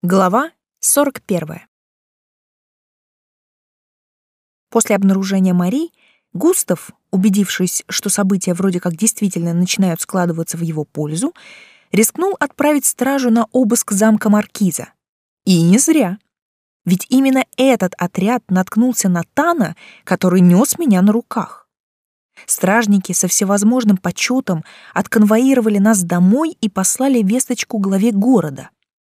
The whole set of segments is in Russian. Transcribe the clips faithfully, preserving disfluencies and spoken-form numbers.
Глава сорок первая. После обнаружения Мари, Густав, убедившись, что события вроде как действительно начинают складываться в его пользу, рискнул отправить стражу на обыск замка Маркиза. И не зря. Ведь именно этот отряд наткнулся на Тана, который нес меня на руках. Стражники со всевозможным почетом отконвоировали нас домой и послали весточку главе города.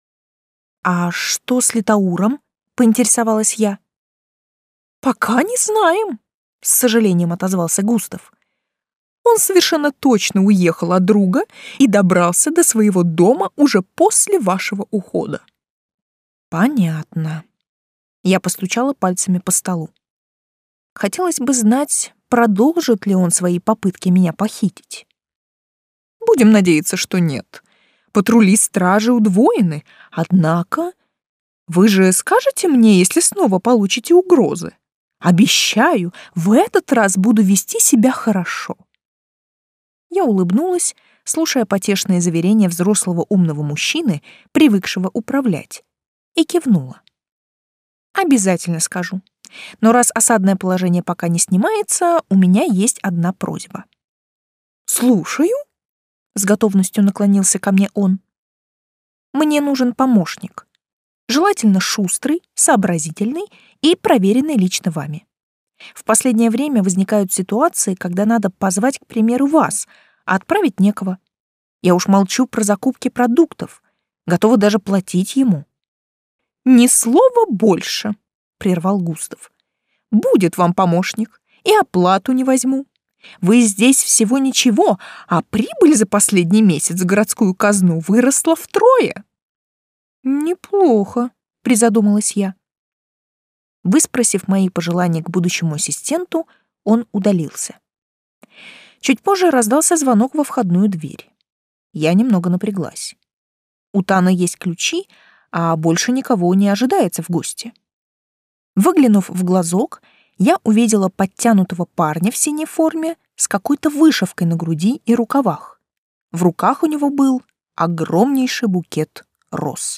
«А что с Литауром?» — поинтересовалась я. «Пока не знаем», — с сожалением отозвался Густав. «Он совершенно точно уехал от друга и добрался до своего дома уже после вашего ухода». «Понятно». Я постучала пальцами по столу. Хотелось бы знать, продолжит ли он свои попытки меня похитить. «Будем надеяться, что нет. Патрули стражи удвоены, однако вы же скажете мне, если снова получите угрозы. Обещаю, в этот раз буду вести себя хорошо». Я улыбнулась, слушая потешные заверения взрослого умного мужчины, привыкшего управлять, и кивнула. «Обязательно скажу. Но раз осадное положение пока не снимается, у меня есть одна просьба». «Слушаю», — с готовностью наклонился ко мне он. «Мне нужен помощник. Желательно шустрый, сообразительный и проверенный лично вами. В последнее время возникают ситуации, когда надо позвать, к примеру, вас, а отправить некого. Я уж молчу про закупки продуктов, готова даже платить ему». «Ни слова больше», — прервал Густав. «Будет вам помощник, и оплату не возьму. Вы здесь всего ничего, а прибыль за последний месяц в городскую казну выросла втрое». «Неплохо», — призадумалась я. Выспросив мои пожелания к будущему ассистенту, он удалился. Чуть позже раздался звонок во входную дверь. Я немного напряглась. У Тана есть ключи, а больше никого не ожидается в гости. Выглянув в глазок, я увидела подтянутого парня в синей форме с какой-то вышивкой на груди и рукавах. В руках у него был огромнейший букет роз.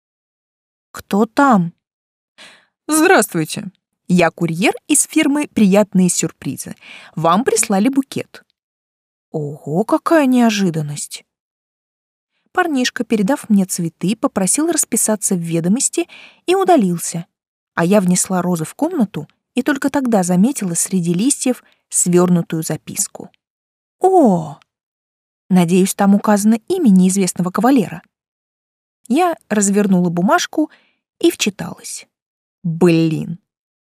«Кто там?» «Здравствуйте. Я курьер из фирмы «Приятные сюрпризы». Вам прислали букет». Ого, какая неожиданность! Парнишка, передав мне цветы, попросил расписаться в ведомости и удалился, а я внесла розы в комнату и только тогда заметила среди листьев свернутую записку. «О! Надеюсь, там указано имя неизвестного кавалера». Я развернула бумажку и вчиталась. Блин.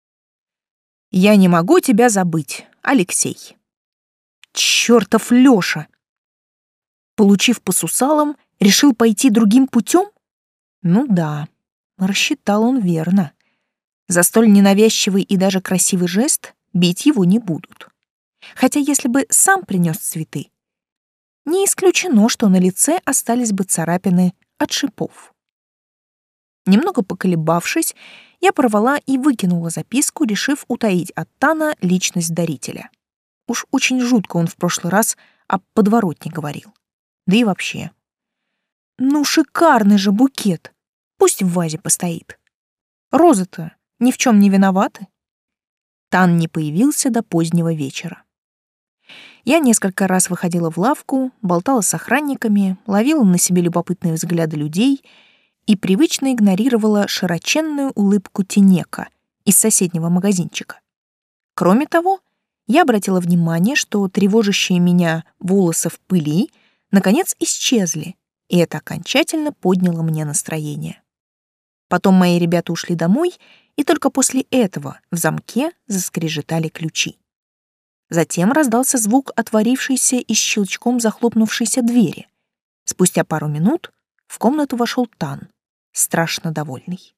«Я не могу тебя забыть, Алексей». Чёртов Лёша! Получив по сусалам, решил пойти другим путем? Ну да, рассчитал он верно. За столь ненавязчивый и даже красивый жест бить его не будут. Хотя если бы сам принес цветы, не исключено, что на лице остались бы царапины от шипов. Немного поколебавшись, я порвала и выкинула записку, решив утаить от Тана личность дарителя. Уж очень жутко он в прошлый раз о подворотне говорил. Да и вообще. Ну, шикарный же букет. Пусть в вазе постоит. Розы-то ни в чем не виноваты. Тан не появился до позднего вечера. Я несколько раз выходила в лавку, болтала с охранниками, ловила на себе любопытные взгляды людей и привычно игнорировала широченную улыбку Тенека из соседнего магазинчика. Кроме того, я обратила внимание, что тревожащие меня волосы в пыли наконец исчезли, и это окончательно подняло мне настроение. Потом мои ребята ушли домой, и только после этого в замке заскрежетали ключи. Затем раздался звук отворившейся и щелчком захлопнувшейся двери. Спустя пару минут в комнату вошел Тан, страшно довольный.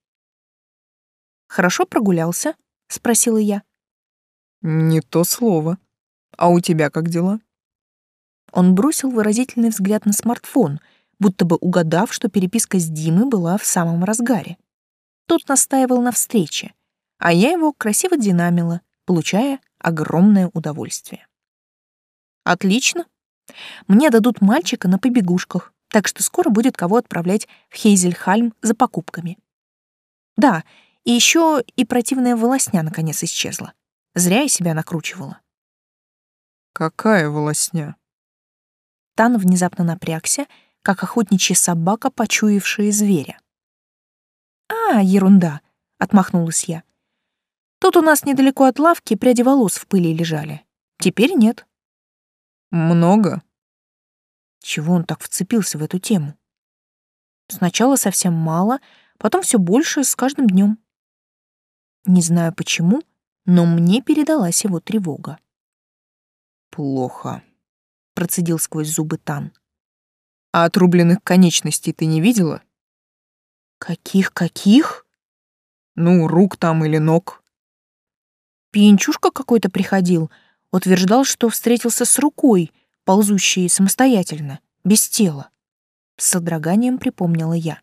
«Хорошо прогулялся?» — спросила я. «Не то слово. А у тебя как дела?» Он бросил выразительный взгляд на смартфон, будто бы угадав, что переписка с Димой была в самом разгаре. Тот настаивал на встрече, а я его красиво динамила, получая огромное удовольствие. «Отлично. Мне дадут мальчика на побегушках, так что скоро будет кого отправлять в Хейзельхальм за покупками. Да, и еще и противная волосня наконец исчезла. Зря я себя накручивала. Какая волосня? Тан внезапно напрягся, как охотничья собака, почуявшая зверя. «А, ерунда!» — отмахнулась я. «Тут у нас недалеко от лавки пряди волос в пыли лежали. Теперь нет». «Много?» Чего он так вцепился в эту тему? Сначала совсем мало, потом все больше с каждым днем. Не знаю почему, но мне передалась его тревога. «Плохо», — процедил сквозь зубы Тан. «А отрубленных конечностей ты не видела?» «Каких-каких?» «Ну, рук там или ног». Пьянчушка какой-то приходил, утверждал, что встретился с рукой, ползущей самостоятельно, без тела. С содроганием припомнила я.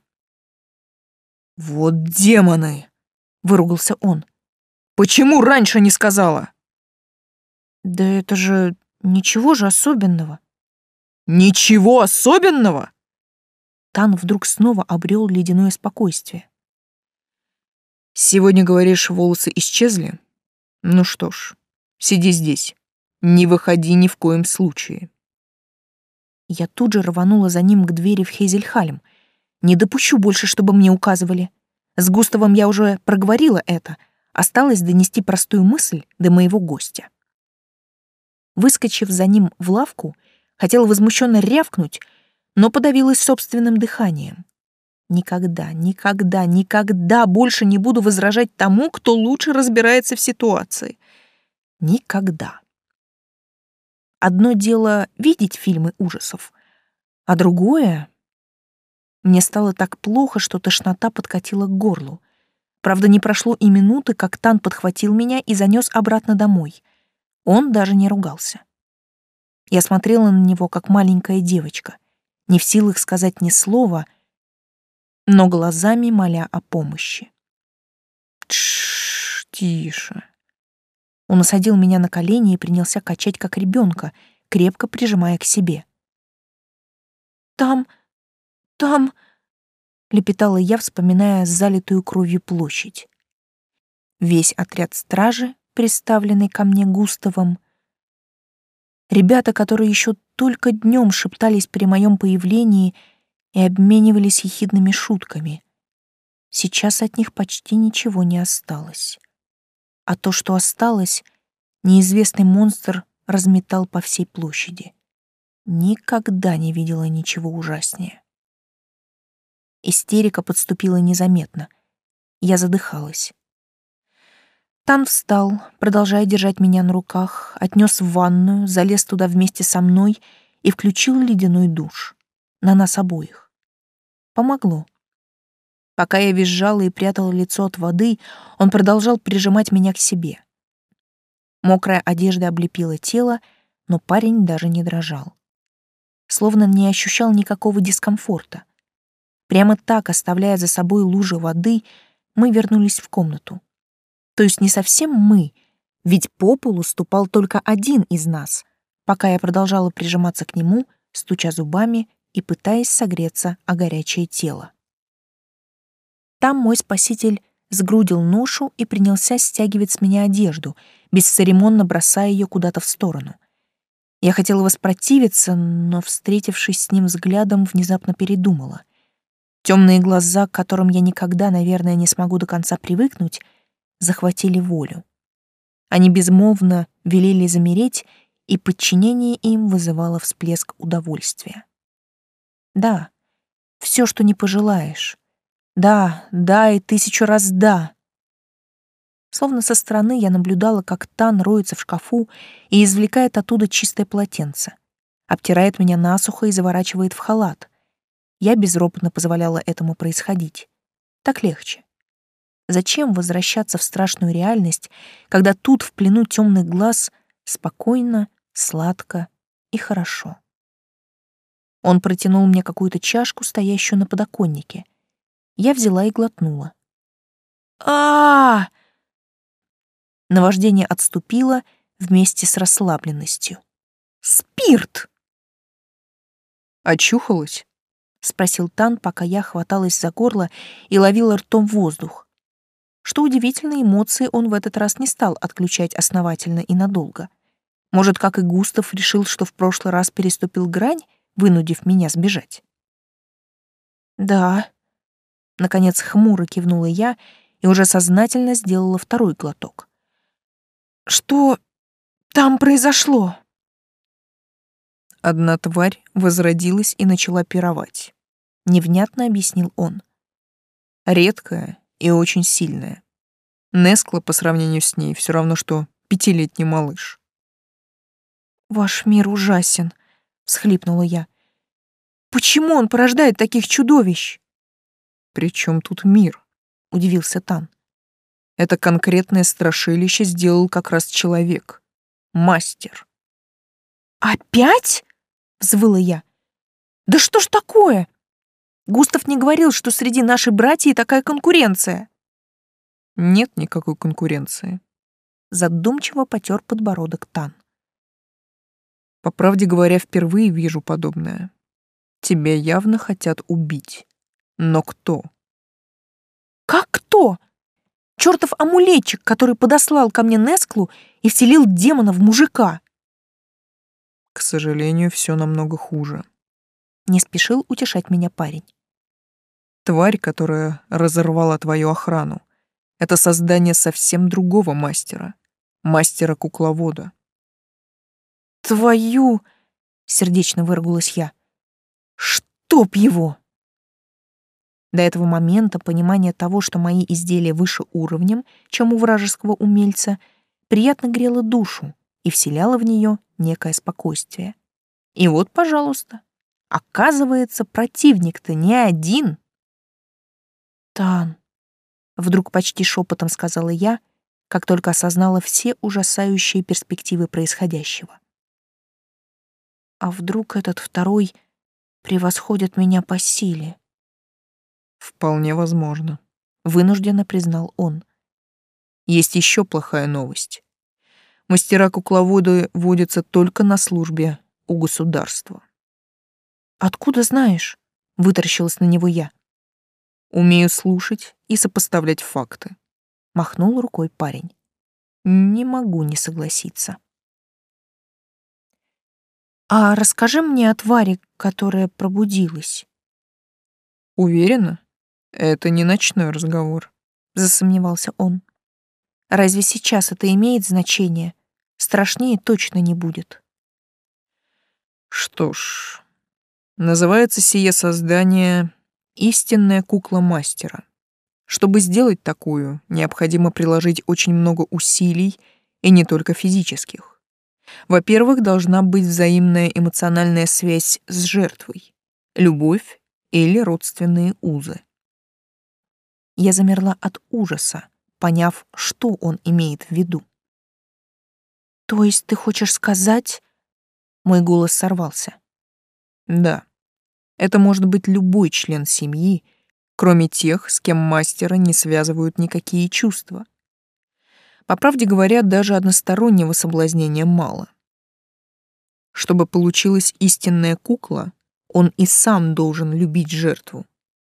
«Вот демоны!» — выругался он. «Почему раньше не сказала?» «Да это же ничего же особенного». «Ничего особенного?» Тан вдруг снова обрел ледяное спокойствие. «Сегодня, говоришь, волосы исчезли? Ну что ж, сиди здесь. Не выходи ни в коем случае». Я тут же рванула за ним к двери в Хейзельхальм. Не допущу больше, чтобы мне указывали. С Густавом я уже проговорила это. Осталось донести простую мысль до моего гостя. Выскочив за ним в лавку, хотела возмущенно рявкнуть, но подавилась собственным дыханием. Никогда, никогда, никогда больше не буду возражать тому, кто лучше разбирается в ситуации. Никогда. Одно дело видеть фильмы ужасов, а другое... Мне стало так плохо, что тошнота подкатила к горлу. Правда, не прошло и минуты, как Тан подхватил меня и занес обратно домой. Он даже не ругался. Я смотрела на него, как маленькая девочка, не в силах сказать ни слова, но глазами моля о помощи. Тш, тише. Он усадил меня на колени и принялся качать, как ребенка, крепко прижимая к себе. «Там, там...» — лепетала я, вспоминая залитую кровью площадь. Весь отряд стражи, представленный ко мне Густавом, ребята, которые еще только днем шептались при моем появлении и обменивались ехидными шутками. Сейчас от них почти ничего не осталось. А то, что осталось, неизвестный монстр разметал по всей площади. Никогда не видела ничего ужаснее. Истерика подступила незаметно. Я задыхалась. Тан встал, продолжая держать меня на руках, отнес в ванную, залез туда вместе со мной и включил ледяной душ. На нас обоих. Помогло. Пока я визжала и прятала лицо от воды, он продолжал прижимать меня к себе. Мокрая одежда облепила тело, но парень даже не дрожал. Словно не ощущал никакого дискомфорта. Прямо так, оставляя за собой лужи воды, мы вернулись в комнату. То есть не совсем мы, ведь по полу ступал только один из нас, пока я продолжала прижиматься к нему, стуча зубами и пытаясь согреться о горячее тело. Там мой спаситель сгрудил ношу и принялся стягивать с меня одежду, бесцеремонно бросая ее куда-то в сторону. Я хотела воспротивиться, но, встретившись с ним взглядом, внезапно передумала. Темные глаза, к которым я никогда, наверное, не смогу до конца привыкнуть, захватили волю. Они безмолвно велели замереть, и подчинение им вызывало всплеск удовольствия. Да, все, что не пожелаешь. Да, да и тысячу раз да. Словно со стороны я наблюдала, как Тан роется в шкафу и извлекает оттуда чистое полотенце, обтирает меня насухо и заворачивает в халат. Я безропотно позволяла этому происходить. Так легче. Зачем возвращаться в страшную реальность, когда тут, в плену темных глаз, спокойно, сладко и хорошо? Он протянул мне какую-то чашку, стоящую на подоконнике. Я взяла и глотнула. а, -а, -а Наваждение отступило вместе с расслабленностью. Спирт! Очухалась? спросил Тан, пока я хваталась за горло и ловила ртом воздух. Что удивительно, эмоции он в этот раз не стал отключать основательно и надолго. Может, как и Густав, решил, что в прошлый раз переступил грань, вынудив меня сбежать? «Да», — наконец хмуро кивнула я и уже сознательно сделала второй глоток. «Что там произошло?» Одна тварь возродилась и начала пировать. Невнятно объяснил он. Редкая и очень сильная. Нескла по сравнению с ней все равно, что пятилетний малыш. «Ваш мир ужасен», — всхлипнула я. «Почему он порождает таких чудовищ?» «При чем тут мир?» — удивился Тан. «Это конкретное страшилище сделал как раз человек. Мастер». «Опять?» — взвыла я. «Да что ж такое? Густав не говорил, что среди нашей братьев такая конкуренция». «Нет никакой конкуренции», — задумчиво потер подбородок Тан. «По правде говоря, впервые вижу подобное. Тебя явно хотят убить. Но кто?» «Как кто? Чёртов амулетчик, который подослал ко мне Несклу и вселил демона в мужика». «К сожалению, все намного хуже», — не спешил утешать меня парень. «Тварь, которая разорвала твою охрану, это создание совсем другого мастера, мастера-кукловода». «Твою!» — сердечно выругалась я. «Чтоб его!» До этого момента понимание того, что мои изделия выше уровнем, чем у вражеского умельца, приятно грело душу и вселяло в нее некое спокойствие. И вот, пожалуйста, оказывается, противник-то не один. «Тан», — вдруг почти шепотом сказала я, как только осознала все ужасающие перспективы происходящего. «А вдруг этот второй превосходит меня по силе?» «Вполне возможно», — вынужденно признал он. «Есть еще плохая новость. Мастера-кукловоды водятся только на службе у государства». «Откуда знаешь?» — вытаращилась на него я. «Умею слушать и сопоставлять факты», — махнул рукой парень. «Не могу не согласиться». «А расскажи мне о твари, которая пробудилась». «Уверена? Это не ночной разговор», — засомневался он. «Разве сейчас это имеет значение? Страшнее точно не будет». «Что ж, называется сие создание «Истинная кукла мастера». Чтобы сделать такую, необходимо приложить очень много усилий, и не только физических. Во-первых, должна быть взаимная эмоциональная связь с жертвой, любовь или родственные узы. Я замерла от ужаса, поняв, что он имеет в виду. «То есть ты хочешь сказать...» Мой голос сорвался. Да, это может быть любой член семьи, кроме тех, с кем мастера не связывают никакие чувства. По правде говоря, даже одностороннего соблазнения мало. Чтобы получилась истинная кукла, он и сам должен любить жертву.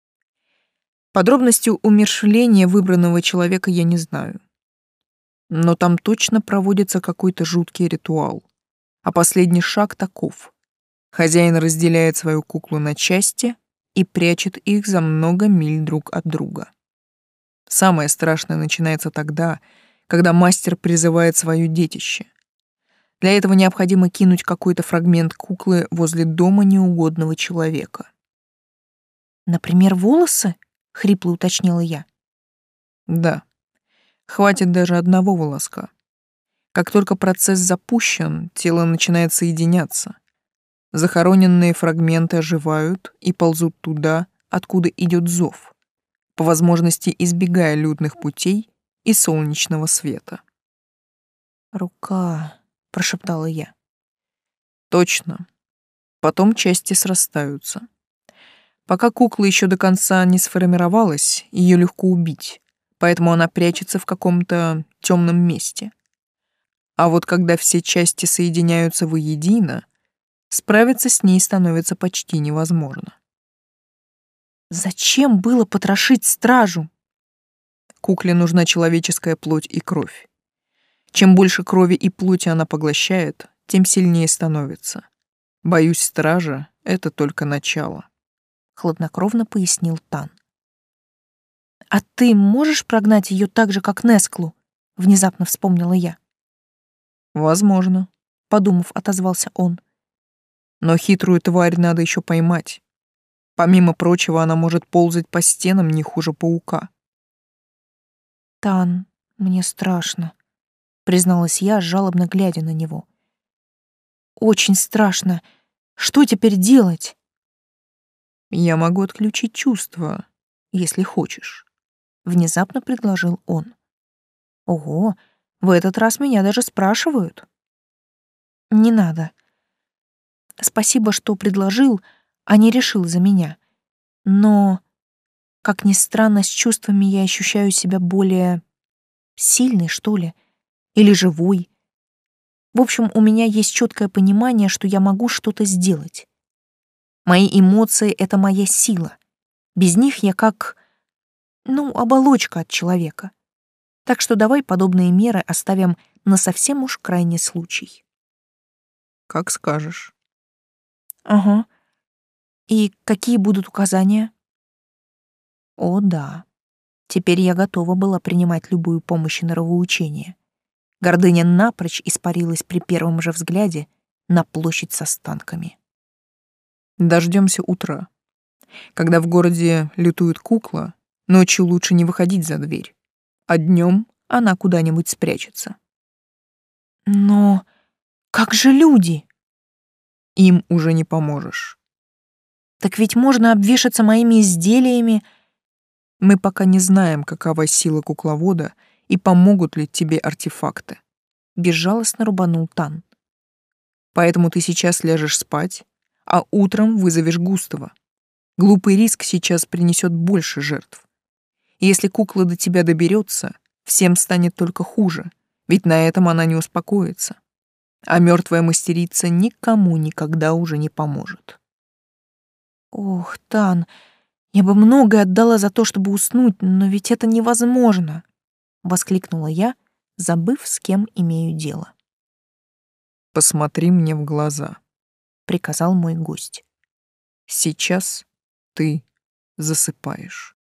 Подробности умерщвления выбранного человека я не знаю. Но там точно проводится какой-то жуткий ритуал. А последний шаг таков. Хозяин разделяет свою куклу на части и прячет их за много миль друг от друга. Самое страшное начинается тогда, когда мастер призывает свое детище. Для этого необходимо кинуть какой-то фрагмент куклы возле дома неугодного человека. «Например, волосы?» — хрипло уточнила я. Да, хватит даже одного волоска. Как только процесс запущен, тело начинает соединяться. Захороненные фрагменты оживают и ползут туда, откуда идет зов, по возможности избегая людных путей и солнечного света. «Рука», — прошептала я. Точно. Потом части срастаются. Пока кукла еще до конца не сформировалась, ее легко убить, поэтому она прячется в каком-то темном месте. А вот когда все части соединяются воедино, справиться с ней становится почти невозможно. Зачем было потрошить стражу? Кукле нужна человеческая плоть и кровь. Чем больше крови и плоти она поглощает, тем сильнее становится. Боюсь, стража — это только начало. Хладнокровно пояснил Тан. А ты можешь прогнать ее так же, как Несклу? Внезапно вспомнила я. Возможно, Подумав, отозвался он. но хитрую тварь надо еще поймать. Помимо прочего, она может ползать по стенам не хуже паука. Тан, мне страшно, призналась я, жалобно глядя на него. Очень страшно. Что теперь делать? Я могу отключить чувства, если хочешь. Внезапно предложил он. Ого, в этот раз меня даже спрашивают. Не надо. Спасибо, что предложил, а не решил за меня. Но, как ни странно, с чувствами я ощущаю себя более сильной, что ли, или живой. В общем, у меня есть четкое понимание, что я могу что-то сделать. Мои эмоции — это моя сила. Без них я как, ну, оболочка от человека. Так что давай подобные меры оставим на совсем уж крайний случай. Как скажешь. Ага. И какие будут указания? О, да. Теперь я готова была принимать любую помощь и нравоучение. Гордыня напрочь испарилась при первом же взгляде на площадь с останками. Дождемся утра. Когда в городе лютует кукла, ночью лучше не выходить за дверь, а днем она куда-нибудь спрячется. Но как же люди? Им уже не поможешь. Так ведь можно обвешаться моими изделиями. Мы пока не знаем, какова сила кукловода и помогут ли тебе артефакты. Безжалостно рубанул Тан. Поэтому ты сейчас ляжешь спать, а утром вызовешь Густава. Глупый риск сейчас принесет больше жертв. И если кукла до тебя доберется, всем станет только хуже, ведь на этом она не успокоится. А мертвая мастерица никому никогда уже не поможет. Ох, Тан, я бы многое отдала за то, чтобы уснуть, но ведь это невозможно, воскликнула я, забыв, с кем имею дело. Посмотри мне в глаза, Приказал мой гость. сейчас ты засыпаешь.